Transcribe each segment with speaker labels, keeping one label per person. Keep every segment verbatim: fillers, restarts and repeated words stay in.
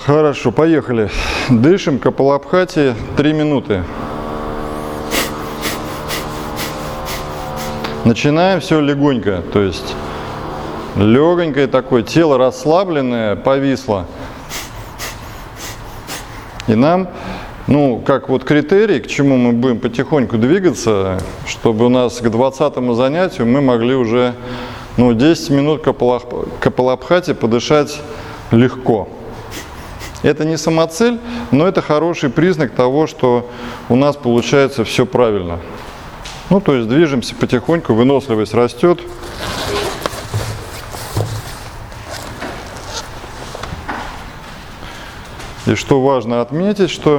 Speaker 1: Хорошо, поехали. Дышим Капалабхати три минуты. Начинаем все легонько, то есть легонькое такое, тело расслабленное, повисло. И нам, ну, как вот критерий, к чему мы будем потихоньку двигаться, чтобы у нас к двадцатому занятию мы могли уже, ну, десять минут Капалабхати подышать легко. Это не самоцель, но это хороший признак того, что у нас получается все правильно. Ну, то есть движемся потихоньку, выносливость растет. И что важно отметить, что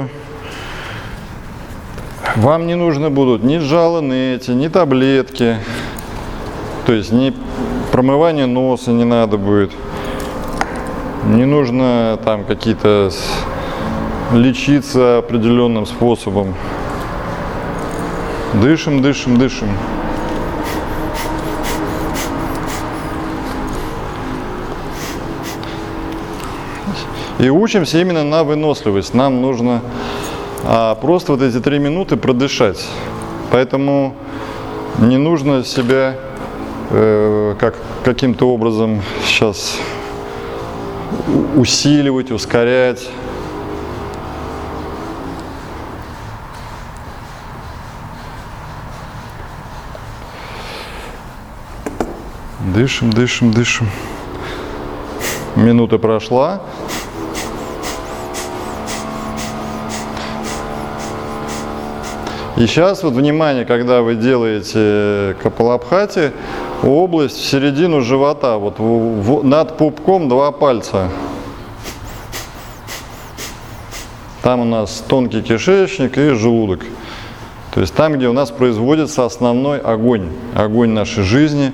Speaker 1: вам не нужны будут ни жалонети, ни таблетки, то есть ни промывание носа не надо будет, не нужно там какие-то лечиться определенным способом. Дышим, дышим, дышим. И учимся именно на выносливость. Нам нужно а, просто вот эти три минуты продышать. Поэтому не нужно себя э, как, каким-то образом сейчас усиливать, ускорять. Дышим, дышим, дышим. Минута прошла. И сейчас вот внимание, когда вы делаете Капалабхати, область в середину живота, вот в, в, над пупком два пальца. Там у нас тонкий кишечник и желудок. То есть там, где у нас производится основной огонь, огонь нашей жизни.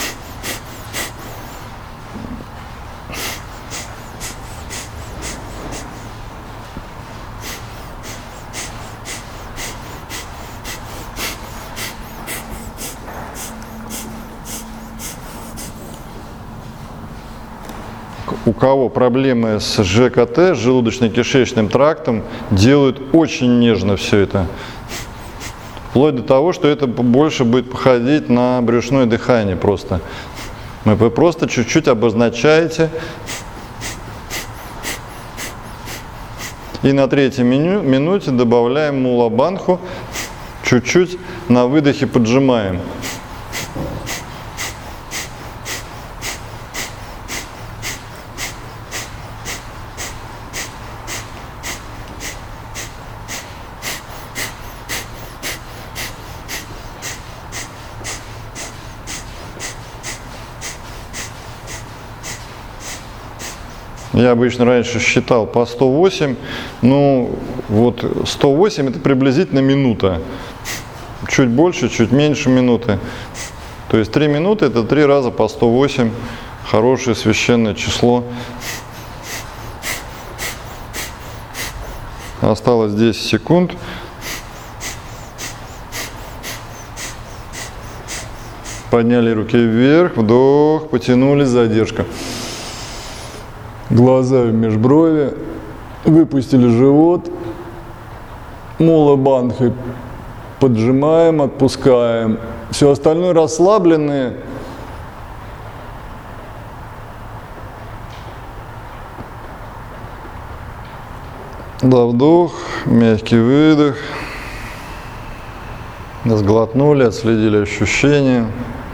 Speaker 1: У кого проблемы с ЖКТ, с желудочно-кишечным трактом, делают очень нежно все это. Вплоть до того, что это больше будет походить на брюшное дыхание просто. Вы просто чуть-чуть обозначаете. И на третьей мину, минуте добавляем мула бандху. Чуть-чуть на выдохе поджимаем. Я обычно раньше считал по сто восемь, ну вот сто восемь это приблизительно минута. Чуть больше, чуть меньше минуты. То есть три минуты это три раза по сто восемь. Хорошее священное число. Осталось десять секунд. Подняли руки вверх, вдох, потянули, задержка. Глаза в межброви, выпустили живот, мула бандхой поджимаем, отпускаем. Все остальное расслабленные. Да, вдох, мягкий выдох. Сглотнули, отследили ощущения.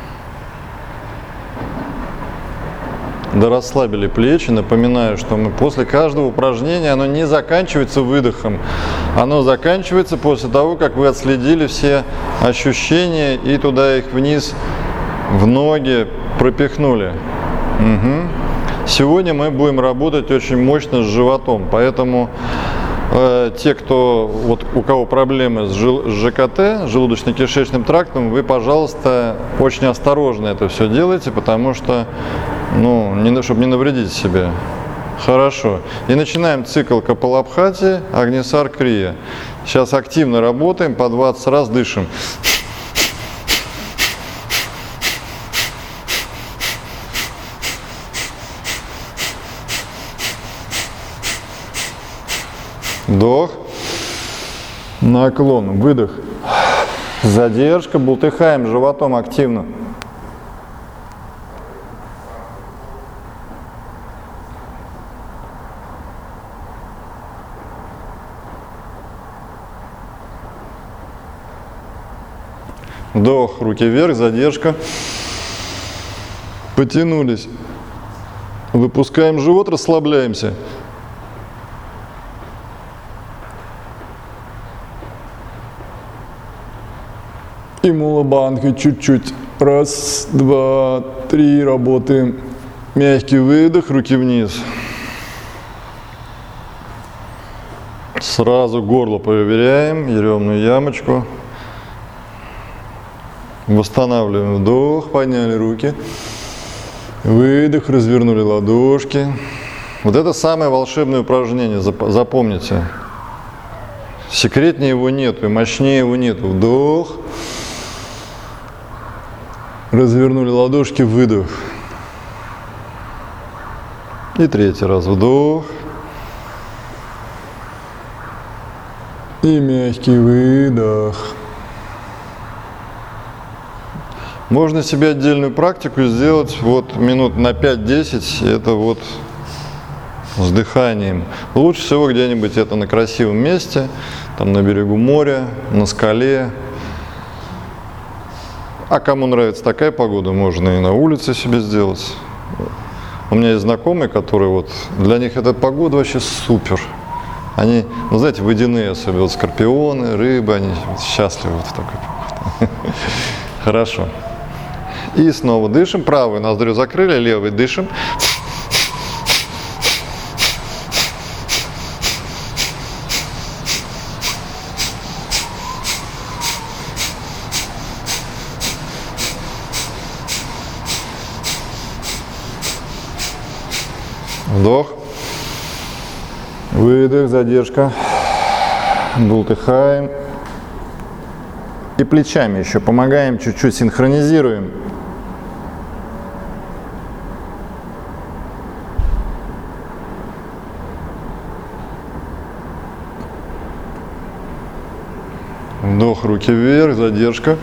Speaker 1: Да, расслабили плечи. Напоминаю, что мы после каждого упражнения, оно не заканчивается выдохом. Оно заканчивается после того, как вы отследили все ощущения и туда их вниз в ноги пропихнули. Угу. Сегодня мы будем работать очень мощно с животом, поэтому э, те, кто, вот, у кого проблемы с, жил, с ЖКТ, желудочно-кишечным трактом, вы, пожалуйста, очень осторожно это все делайте, потому что Ну, не, чтобы не навредить себе. Хорошо. И начинаем цикл Капалабхати, Агнисар Крия. Сейчас активно работаем, по двадцать раз дышим. Вдох. Наклон. Выдох. Задержка. Бултыхаем животом активно. Вдох, руки вверх, задержка. Потянулись. Выпускаем живот, расслабляемся. И мулабанхой чуть-чуть. Раз, два, три, работаем. Мягкий выдох, руки вниз. Сразу горло проверяем, еремную ямочку. Восстанавливаем вдох, подняли руки. Выдох, развернули ладошки. Вот это самое волшебное упражнение, запомните. Секретнее его нету и мощнее его нету. Вдох. Развернули ладошки, выдох. И третий раз вдох. И мягкий выдох. Можно себе отдельную практику сделать вот минут на пять-десять, это вот с дыханием. Лучше всего где-нибудь это на красивом месте, там на берегу моря, на скале. А кому нравится такая погода, можно и на улице себе сделать. У меня есть знакомые, которые вот, для них эта погода вообще супер. Они, ну знаете, водяные особенно, вот скорпионы, рыбы, они счастливы вот в такой погоде. Хорошо. И снова дышим. Правую ноздрю закрыли, левой дышим. Вдох. Выдох, задержка. Бултыхаем. И плечами еще помогаем, чуть-чуть синхронизируем. Вдох, руки вверх, задержка.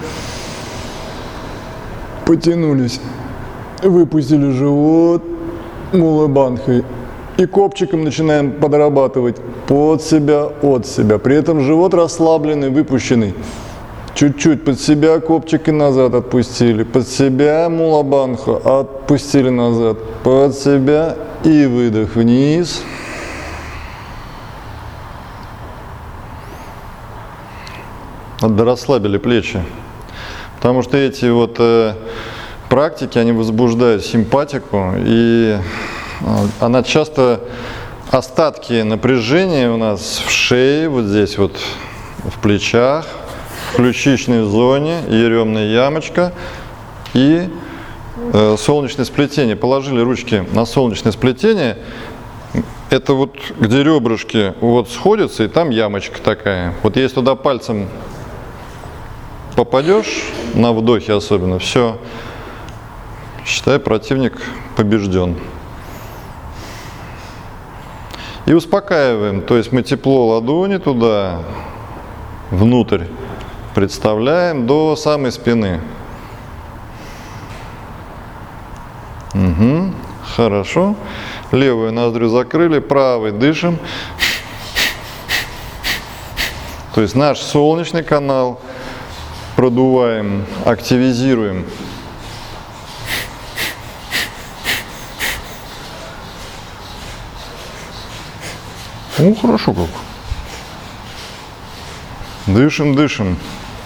Speaker 1: Потянулись. Выпустили живот. Мулабанхой. И копчиком начинаем подрабатывать под себя, от себя. При этом живот расслабленный, выпущенный. Чуть-чуть под себя копчик и назад отпустили. Под себя мулабанху отпустили назад. Под себя и выдох вниз. Да, расслабили плечи. Потому что эти вот э, практики, они возбуждают симпатику. И э, она часто, остатки напряжения у нас в шее, вот здесь вот в плечах, в ключичной зоне, еремная ямочка и э, солнечное сплетение. Положили ручки на солнечное сплетение. Это вот где ребрышки вот сходятся, и там ямочка такая. Вот если туда пальцем попадешь, на вдохе особенно, все, считай, противник побежден. И успокаиваем, то есть мы тепло ладони туда, внутрь представляем до самой спины. Угу, хорошо. Левую ноздрю закрыли, правой дышим. То есть наш солнечный канал продуваем, активизируем. Ну, хорошо как. Дышим, дышим.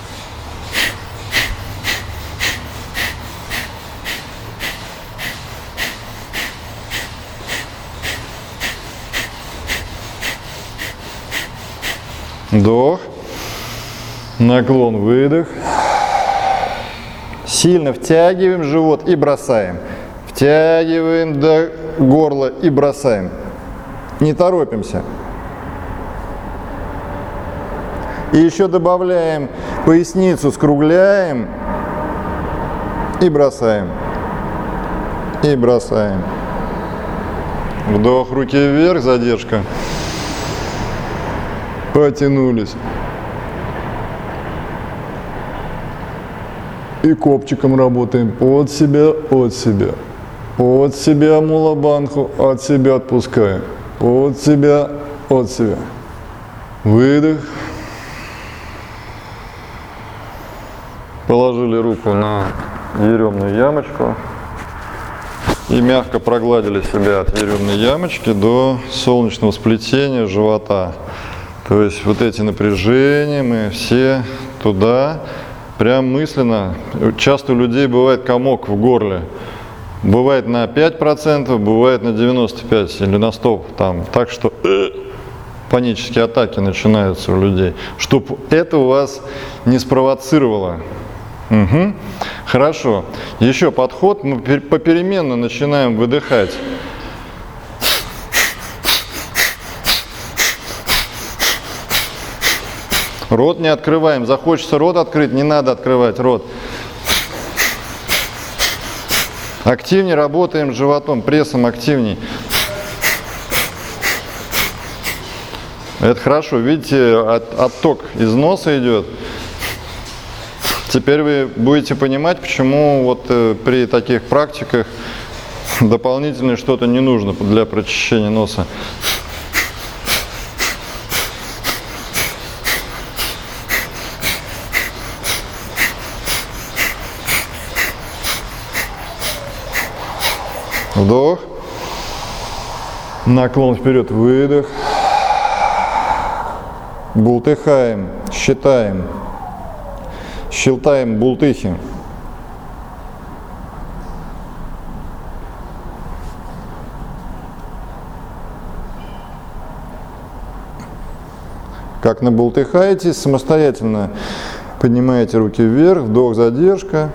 Speaker 1: Вдох. Наклон, выдох. Сильно втягиваем живот и бросаем. Втягиваем до горла и бросаем. Не торопимся. И еще добавляем поясницу, скругляем и бросаем. И бросаем. Вдох, руки вверх, задержка. Потянулись. И копчиком работаем. От себя, от себя. От себя мулабандху, от себя отпускаем. От себя, от себя. Выдох. Положили руку на еремную ямочку и мягко прогладили себя от еремной ямочки до солнечного сплетения живота. То есть вот эти напряжения мы все туда, прям мысленно. Часто у людей бывает комок в горле. Бывает на пять процентов, бывает на девяносто пять процентов или на сто процентов. Там. Так что э, панические атаки начинаются у людей. Чтобы это у вас не спровоцировало. Угу. Хорошо. Еще подход. Мы попеременно начинаем выдыхать. Рот не открываем. Захочется рот открыть, не надо открывать рот. Активнее работаем животом, прессом активней. Это хорошо. Видите, от, отток из носа идет. Теперь вы будете понимать, почему вот э, при таких практиках дополнительно что-то не нужно для прочищения носа. Вдох. Наклон вперед, выдох. Бултыхаем, считаем. Считаем бултыхи. Как набултыхаете, самостоятельно поднимаете руки вверх, вдох, задержка.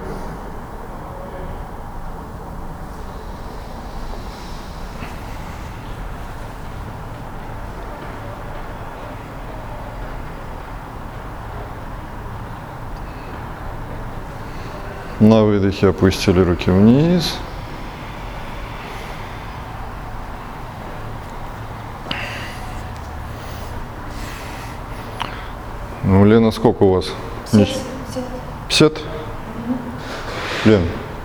Speaker 1: На выдохе опустили руки вниз. Ну, Лена, сколько у вас?
Speaker 2: пятьдесят.
Speaker 1: пятьдесят? Лен,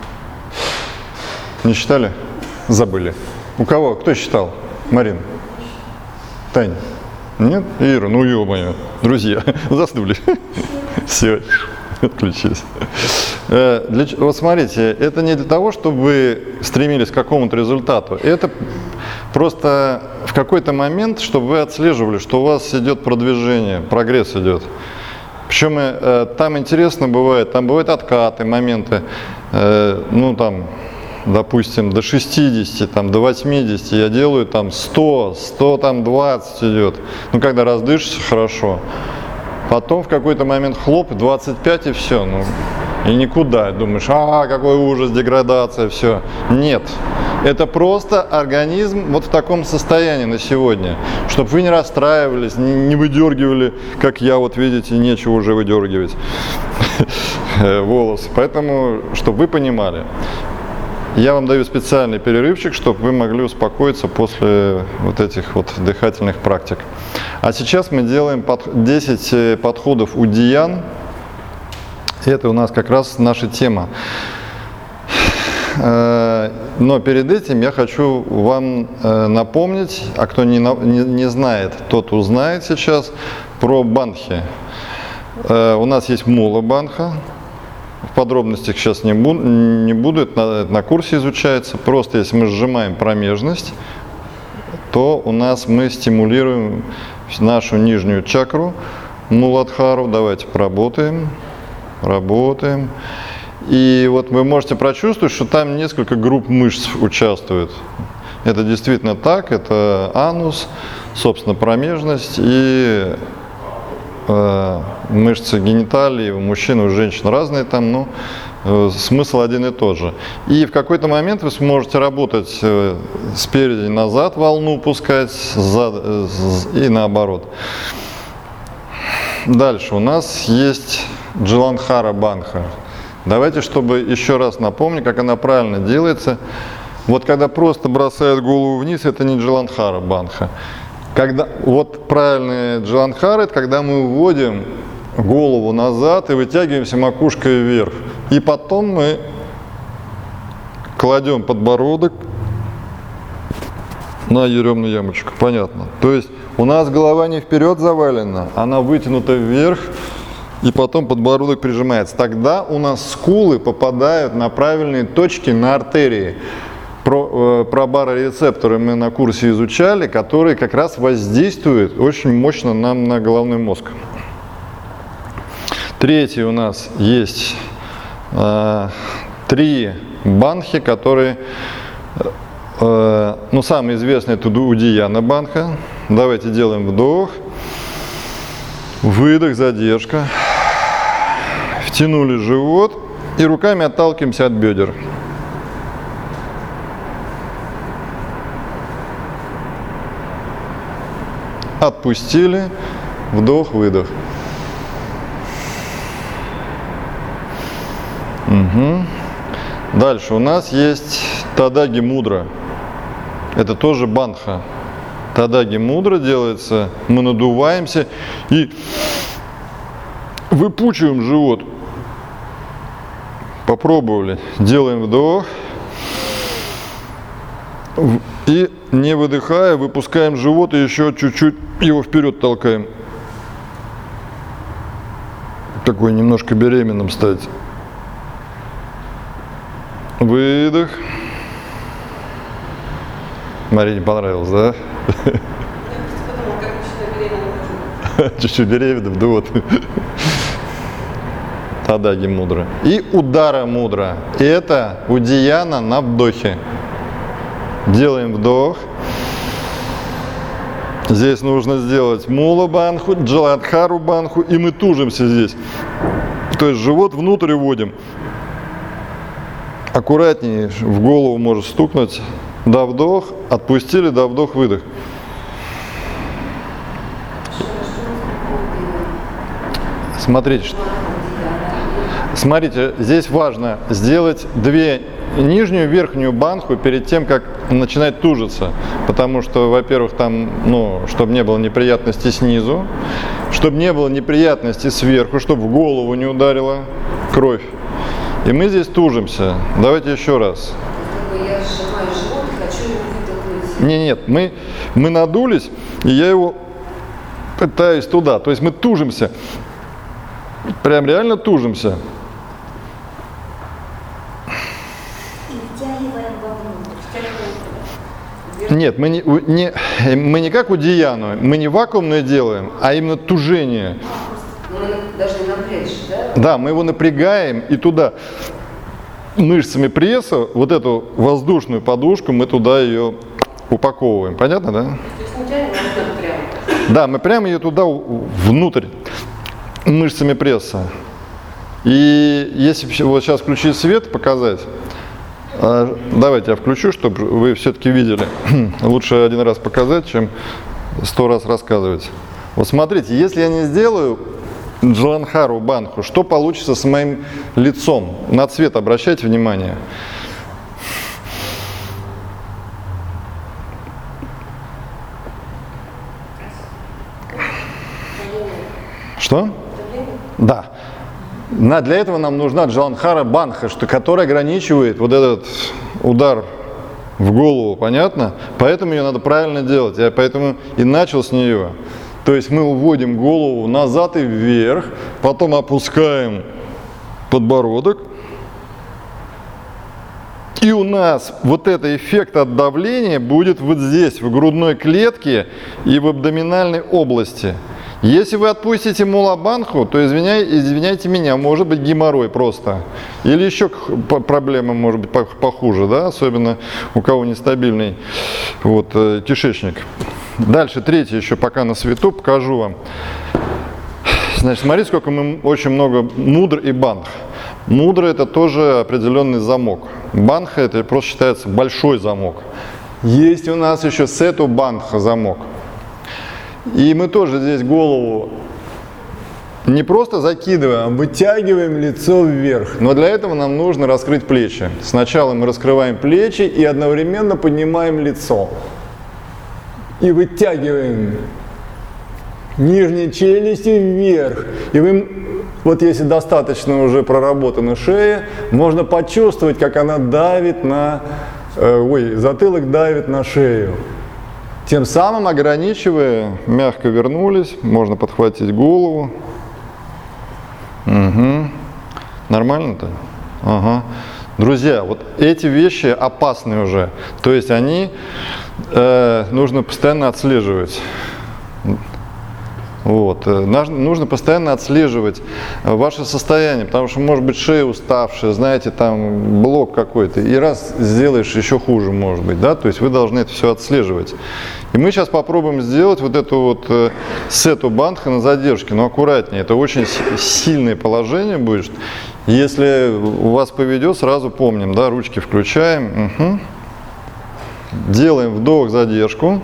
Speaker 1: не считали? Забыли. У кого? Кто считал? Марин? Тань? Нет? Ира, ну ё-моё. Друзья, заснули. Все, отключились. Для, вот смотрите, это не для того, чтобы вы стремились к какому-то результату. Это просто в какой-то момент, чтобы вы отслеживали, что у вас идет продвижение, прогресс идет. Причем э, там интересно бывает, там бывают откаты, моменты, э, ну там, допустим, до шестидесяти, там, до восьмидесяти, я делаю там сто, сто там двадцать идет. Ну, когда раздышишься, хорошо. Потом в какой-то момент хлоп, двадцать пять и все. Ну, и никуда. Думаешь, а, какой ужас, деградация, все. Нет. Это просто организм вот в таком состоянии на сегодня. Чтобы вы не расстраивались, не, не выдергивали, как я, вот видите, нечего уже выдергивать волосы. Поэтому, чтобы вы понимали, я вам даю специальный перерывчик, чтобы вы могли успокоиться после вот этих вот дыхательных практик. А сейчас мы делаем десять подходов удиян. Это у нас как раз наша тема. Но перед этим я хочу вам напомнить, а кто не, не, не знает, тот узнает сейчас, про бандхи. У нас есть мула бандха. В подробностях сейчас не буду, не буду это на, на курсе изучается. Просто если мы сжимаем промежность, то у нас мы стимулируем нашу нижнюю чакру, муладхару. Давайте поработаем. Работаем. И вот вы можете прочувствовать, что там несколько групп мышц участвуют. Это действительно так. Это анус, собственно, промежность и э, мышцы гениталии. У мужчин и у женщин разные там, но э, смысл один и тот же. И в какой-то момент вы сможете работать э, спереди назад, волну пускать, зад, э, и наоборот. Дальше у нас есть Джаландхара бандха. Давайте, чтобы еще раз напомнить, как она правильно делается. Вот когда просто бросают голову вниз, это не Джаландхара бандха. Когда, вот правильный Джаландхара, это когда мы уводим голову назад и вытягиваемся макушкой вверх. И потом мы кладем подбородок на еремную ямочку. Понятно. То есть у нас голова не вперед завалена, она вытянута вверх, и потом подбородок прижимается. Тогда у нас скулы попадают на правильные точки, на артерии. Про, э, про барорецепторы мы на курсе изучали, которые как раз воздействуют очень мощно нам на головной мозг. Третий у нас есть э, три банхи, которые, э, ну, самый известный это Удияна банха. Давайте делаем вдох, выдох, задержка. Втянули живот и руками отталкиваемся от бедер. Отпустили, вдох, выдох. Угу. Дальше у нас есть Тадаги мудра. Это тоже банха. Тадаги мудра делается, мы надуваемся и выпучиваем живот. Попробовали. Делаем вдох. И не выдыхая, выпускаем живот и еще чуть-чуть его вперед толкаем. Такой немножко беременным стать. Выдох. Марине понравилось, да? Чуть-чуть беременным, да вот. Тадаги мудра. И удара мудра. И это Удияна на вдохе. Делаем вдох. Здесь нужно сделать мула банху, джаладхару банху, и мы тужимся здесь. То есть живот внутрь вводим. Аккуратнее, в голову может стукнуть. Да, вдох, отпустили, да, вдох, выдох. Смотрите, что... Смотрите, здесь важно сделать две нижнюю и верхнюю банху перед тем, как начинать тужиться. Потому что, во-первых, там, ну, чтобы не было неприятностей снизу, чтобы не было неприятностей сверху, чтобы в голову не ударила кровь. И мы здесь тужимся. Давайте еще раз.
Speaker 2: Я сжимаю живот и хочу его выдохнуть.
Speaker 1: Нет, нет, мы, мы надулись, и я его пытаюсь туда. То есть мы тужимся. Прям реально тужимся. Нет, мы не, не, мы не как Удияну, мы не вакуумное делаем, а именно тужение.
Speaker 2: Мы должны напрячь, да?
Speaker 1: Да, мы его напрягаем, и туда мышцами пресса, вот эту воздушную подушку, мы туда ее упаковываем. Понятно, да?
Speaker 2: То есть не тянем, а прямо.
Speaker 1: Да, мы прямо ее туда внутрь, мышцами пресса. И если вот сейчас включить свет, показать. Давайте я включу, чтобы вы все-таки видели. Лучше один раз показать, чем сто раз рассказывать. Вот смотрите, если я не сделаю Джаландхару банху, что получится с моим лицом? На цвет обращайте внимание. Что? Да. Для этого нам нужна Джаландхара банха, что, которая ограничивает вот этот удар в голову, понятно? Поэтому ее надо правильно делать. Я поэтому и начал с нее. То есть мы уводим голову назад и вверх, потом опускаем подбородок. И у нас вот этот эффект от давления будет вот здесь, в грудной клетке и в абдоминальной области. Если вы отпустите мула банху, то извиняй, извиняйте меня, может быть геморрой просто. Или еще проблема может быть похуже, да? Особенно у кого нестабильный вот, э, кишечник. Дальше, третье еще пока на свету, покажу вам. Значит, смотрите, сколько мы, очень много мудр и банх. Мудра это тоже определенный замок. Банха это просто считается большой замок. Есть у нас еще сету банха замок. И мы тоже здесь голову не просто закидываем, а вытягиваем лицо вверх. Но для этого нам нужно раскрыть плечи. Сначала мы раскрываем плечи и одновременно поднимаем лицо.
Speaker 3: И вытягиваем нижние челюсти вверх. И вы, вот если достаточно уже проработана шея, можно почувствовать, как она давит на, э, ой, затылок давит на шею.
Speaker 1: Тем самым ограничивая, мягко вернулись, можно подхватить голову. Угу. Нормально-то? Ага. Друзья, вот эти вещи опасны уже. То есть они э, нужно постоянно отслеживать. Вот. Нужно постоянно отслеживать ваше состояние, потому что может быть шея уставшая, знаете, там блок какой-то, и раз сделаешь, еще хуже может быть, да, то есть вы должны это все отслеживать. И мы сейчас попробуем сделать вот эту вот э, сету бандха на задержке, но аккуратнее, это очень сильное положение будет. Если у вас поведет, сразу помним, да, ручки включаем, угу. Делаем вдох, задержку.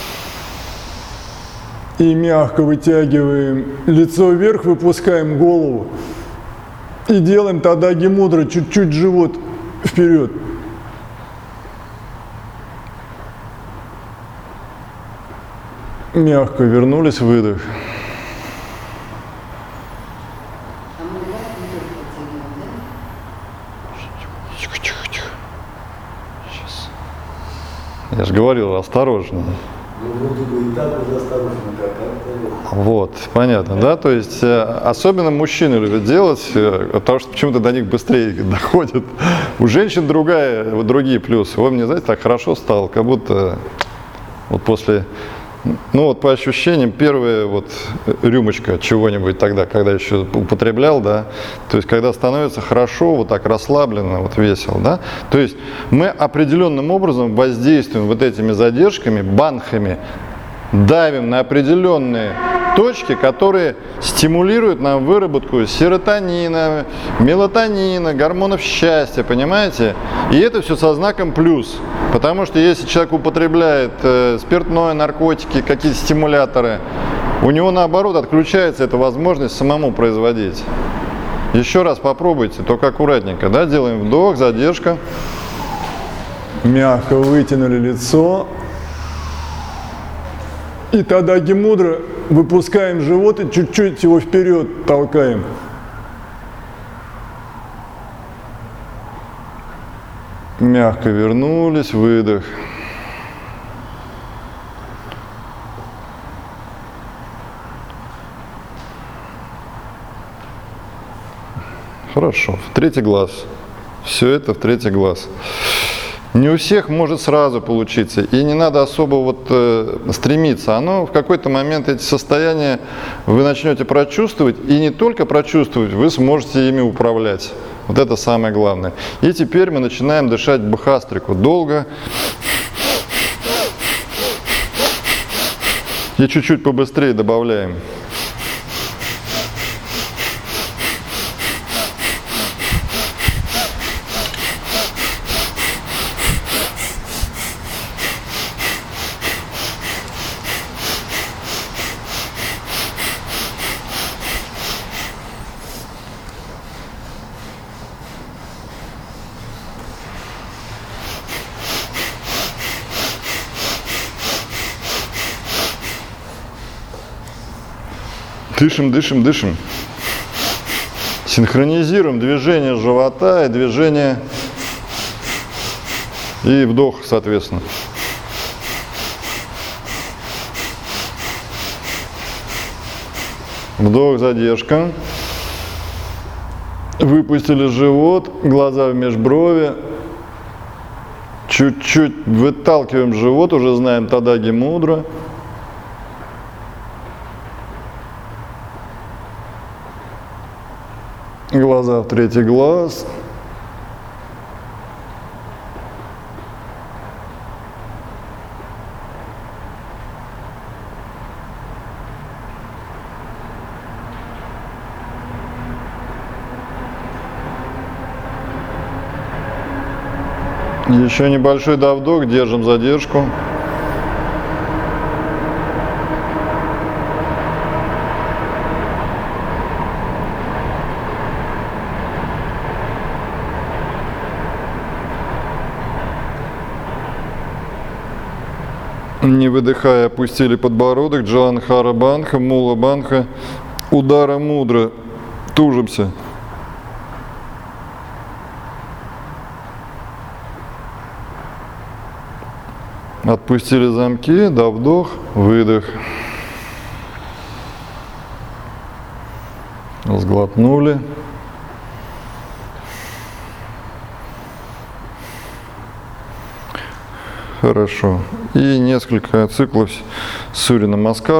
Speaker 3: И мягко вытягиваем лицо вверх, выпускаем голову. И делаем тадаги мудра, чуть-чуть живот вперед. Мягко вернулись, выдох.
Speaker 1: Тихо-тихо-тихо. Сейчас. Я же говорил, осторожно. Вот, понятно, да, то есть особенно мужчины любят делать, потому что почему-то до них быстрее доходит. У женщин другая, другие плюсы. Ой, мне, знаете, так хорошо стало, как будто вот после, ну вот по ощущениям, первая вот рюмочка чего-нибудь тогда, когда еще употреблял, да, то есть когда становится хорошо, вот так расслабленно, вот весело, да, то есть мы определенным образом воздействуем вот этими задержками, банхами, давим на определенные точки, которые стимулируют нам выработку серотонина, мелатонина, гормонов счастья, понимаете? И это все со знаком плюс, потому что если человек употребляет э, спиртное, наркотики, какие-то стимуляторы, у него наоборот отключается эта возможность самому производить. Еще раз попробуйте, только аккуратненько, да, делаем вдох, задержка.
Speaker 3: Мягко вытянули лицо. И тадаги мудра, выпускаем живот и чуть-чуть его вперед толкаем.
Speaker 1: Мягко вернулись, выдох. Хорошо, в третий глаз. Все это в третий глаз. Не у всех может сразу получиться, и не надо особо вот э, стремиться. Оно в какой-то момент, эти состояния вы начнете прочувствовать, и не только прочувствовать, вы сможете ими управлять. Вот это самое главное. И теперь мы начинаем дышать бхастрику долго. И чуть-чуть побыстрее добавляем. Дышим, дышим, дышим. Синхронизируем движение живота и движение и вдох, соответственно. Вдох, задержка. Выпустили живот, глаза в межброви. Чуть-чуть выталкиваем живот, уже знаем тадаги мудра. Глаза в третий глаз. Еще небольшой довдох, держим задержку. Не выдыхая, опустили подбородок. Джанхара Банха, Мула Банха. Удара мудро. Тужимся. Отпустили замки. Да, вдох, выдох. Сглотнули. Хорошо. И несколько циклов Сурья Намаскар.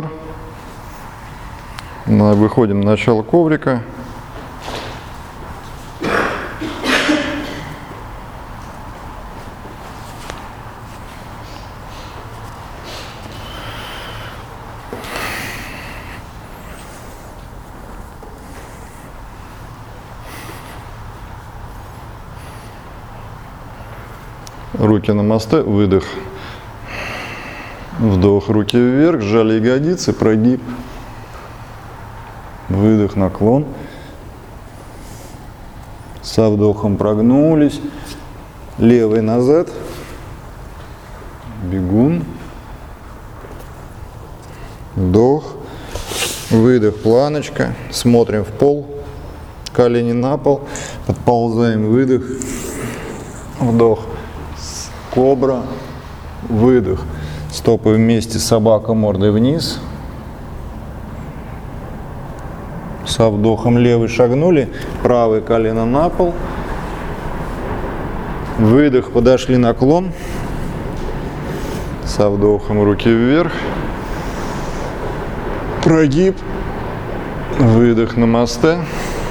Speaker 1: Выходим на начало коврика. Руки на мосте, выдох. Вдох, руки вверх, сжали ягодицы, прогиб. Выдох, наклон. Со вдохом прогнулись. Левый назад. Бегун. Вдох. Выдох, планочка. Смотрим в пол. Колени на пол. Подползаем, выдох. Вдох. Кобра. Выдох. Стопы вместе, собака мордой вниз. Со вдохом левый шагнули, правое колено на пол. Выдох, подошли, наклон. Со вдохом руки вверх. Прогиб. Выдох, намасте.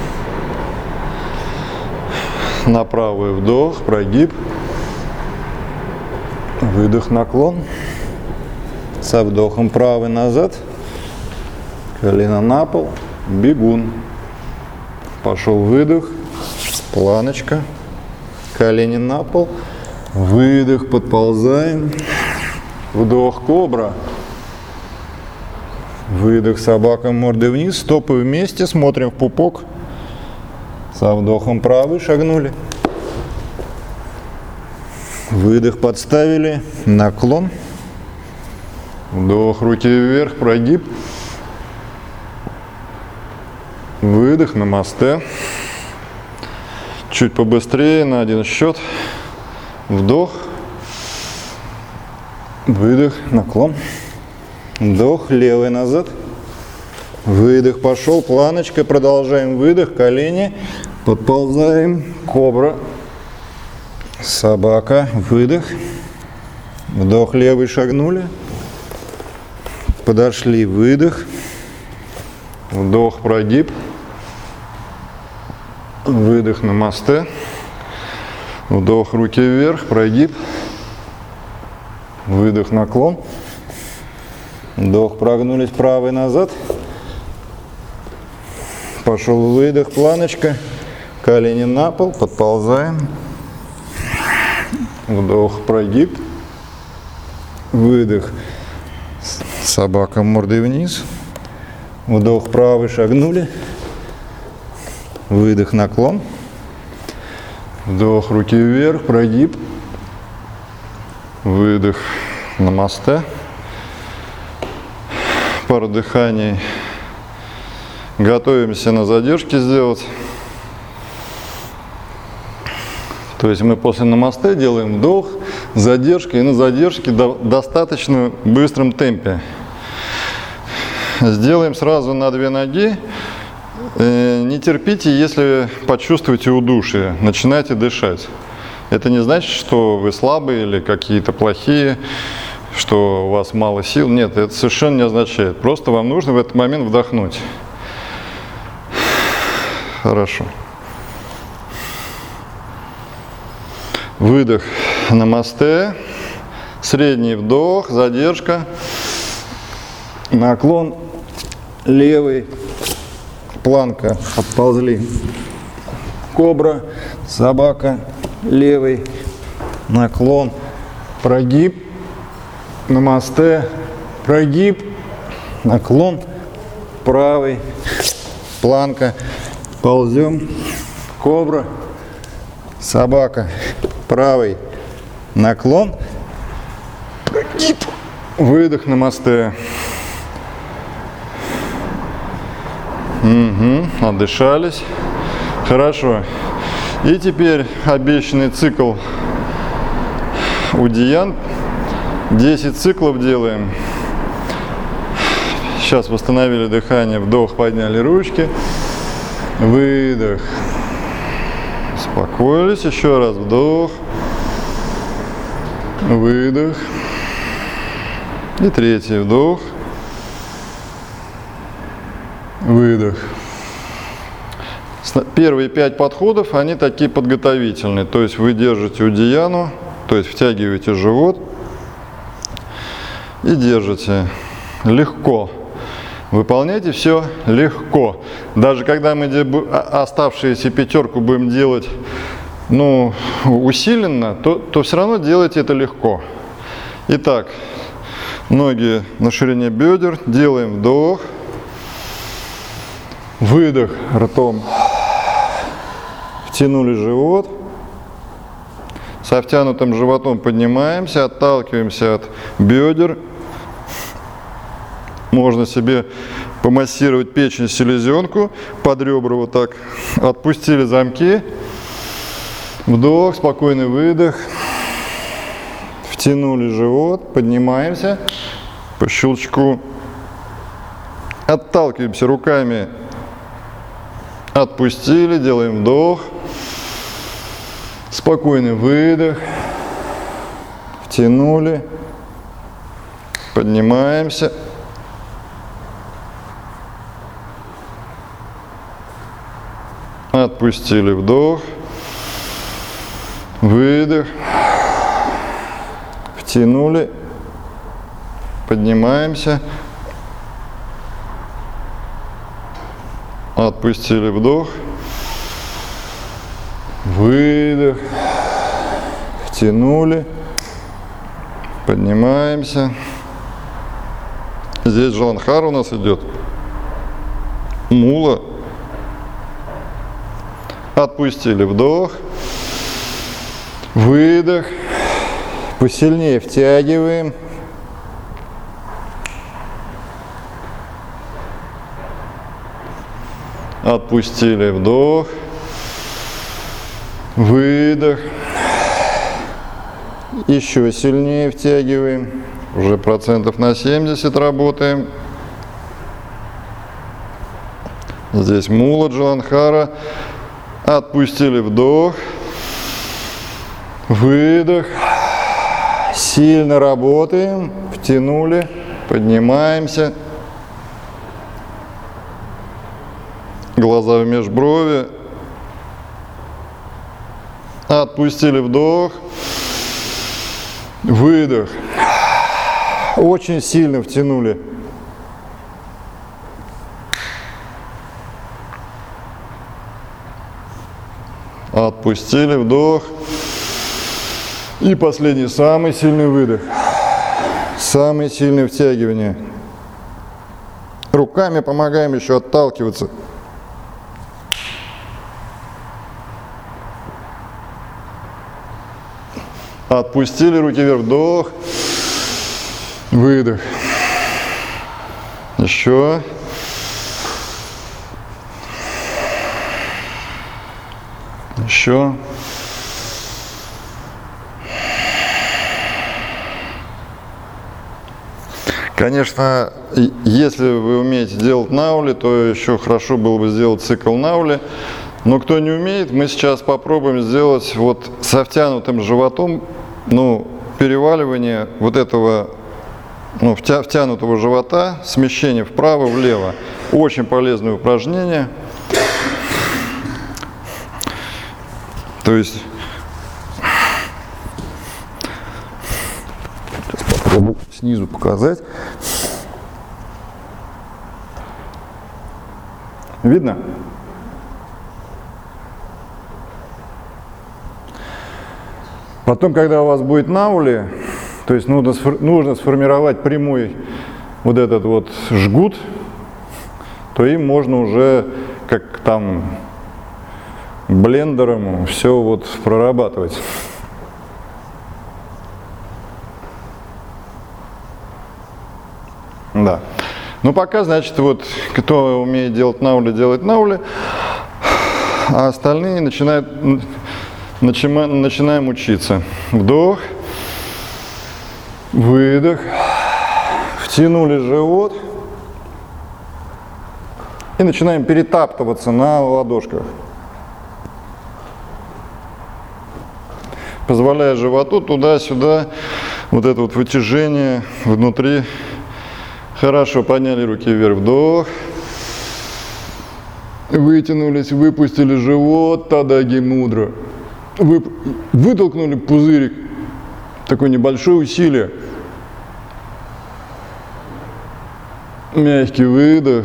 Speaker 1: На правый вдох, прогиб. Выдох, наклон. Со вдохом правый назад. Колено на пол. Бегун. Пошел выдох. Планочка. Колени на пол. Выдох, подползаем. Вдох, кобра. Выдох, собака мордой вниз. Стопы вместе, смотрим в пупок. Со вдохом правый шагнули. Выдох, подставили. Наклон. Вдох, руки вверх, прогиб. Выдох, намасте. Чуть побыстрее, на один счет. Вдох. Выдох, наклон. Вдох, левый назад. Выдох, пошел, планочка. Продолжаем выдох, колени. Подползаем, кобра. Собака, выдох. Вдох, левый, шагнули. Подошли, выдох. Вдох, прогиб. Выдох, намасте. Вдох, руки вверх, прогиб. Выдох, наклон. Вдох, прогнулись, правый назад. Пошел выдох, планочка. Колени на пол, подползаем. Вдох, прогиб. Выдох. Собака мордой вниз. Вдох, правый, шагнули. Выдох, наклон. Вдох, руки вверх, прогиб. Выдох, намасте. Пару дыханий. Готовимся на задержке сделать. То есть мы после намасте делаем вдох, задержка, и на задержке в достаточно быстром темпе. Сделаем сразу на две ноги. Не терпите, если почувствуете удушье, начинайте дышать. Это не значит, что вы слабые или какие-то плохие, что у вас мало сил. Нет, это совершенно не означает. Просто вам нужно в этот момент вдохнуть. Хорошо. Выдох, намасте. Средний вдох, задержка. Наклон. Левый. Планка. Отползли. Кобра. Собака. Левый. Наклон. Прогиб. Намасте. Прогиб. Наклон. Правый. Планка. Ползем. Кобра. Собака. Правый. Наклон. Прогиб. Выдох, намасте. Угу, отдышались. Хорошо. И теперь обещанный цикл Удиян. десять циклов делаем. Сейчас восстановили дыхание. Вдох, подняли ручки. Выдох. Успокоились. Еще раз вдох. Выдох. И третий вдох. Выдох. Первые пять подходов, они такие подготовительные. То есть вы держите удияну, то есть втягиваете живот и держите легко. Выполняйте все легко. Даже когда мы оставшуюся пятерку будем делать, ну, усиленно, то, то все равно делайте это легко. Итак, ноги на ширине бедер, делаем вдох, выдох ртом, втянули живот, со втянутым животом поднимаемся, отталкиваемся от бедер. Можно себе помассировать печень, селезенку, под ребра вот так, отпустили замки, вдох, спокойный выдох, втянули живот, поднимаемся по щелчку, отталкиваемся руками, отпустили, делаем вдох, спокойный выдох, втянули, поднимаемся, отпустили, вдох, выдох, втянули, поднимаемся, отпустили, вдох, выдох, втянули, поднимаемся. Здесь Джаландхара у нас идет, мула. Отпустили, вдох, выдох, посильнее втягиваем, отпустили, вдох, выдох, еще сильнее втягиваем, уже процентов на семьдесят работаем. Здесь мула, Джаландхара. Отпустили, вдох, выдох, сильно работаем, втянули, поднимаемся, глаза в межброви, отпустили, вдох, выдох, очень сильно втянули. Отпустили, вдох. И последний, самый сильный выдох. Самое сильное втягивание. Руками помогаем еще отталкиваться. Отпустили, руки вверх, вдох. Выдох. Еще. Еще. Конечно, если вы умеете делать наули, то еще хорошо было бы сделать цикл наули. Но кто не умеет, мы сейчас попробуем сделать вот со втянутым животом, ну, переваливание вот этого, ну, втя, втянутого живота, смещение вправо-влево. Очень полезное упражнение. То есть, сейчас попробую снизу показать. Видно? Потом, когда у вас будет наули, то есть нужно, нужно сформировать прямой вот этот вот жгут, то им можно уже как там блендером все вот прорабатывать. Да. Ну пока, значит, вот кто умеет делать наули, делает наули, а остальные начинают, начинаем, начинаем учиться. Вдох, выдох, втянули живот и начинаем перетаптываться на ладошках, позволяя животу туда-сюда, вот это вот вытяжение внутри. Хорошо, подняли руки вверх, вдох, вытянулись, выпустили живот, тадаги мудра, Вы, вытолкнули пузырик, такое небольшое усилие, мягкий выдох.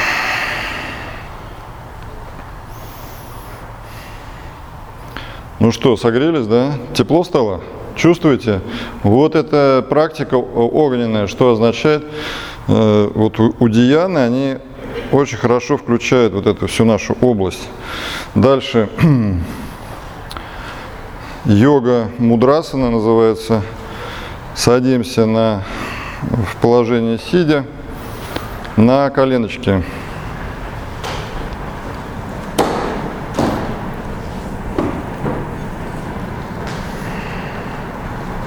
Speaker 1: Ну что, согрелись, да? Тепло стало? Чувствуете? Вот эта практика огненная, что означает, э, вот у, у Дьяны они очень хорошо включают вот эту всю нашу область. Дальше йога мудрасана называется. Садимся на, в положении сидя на коленочки.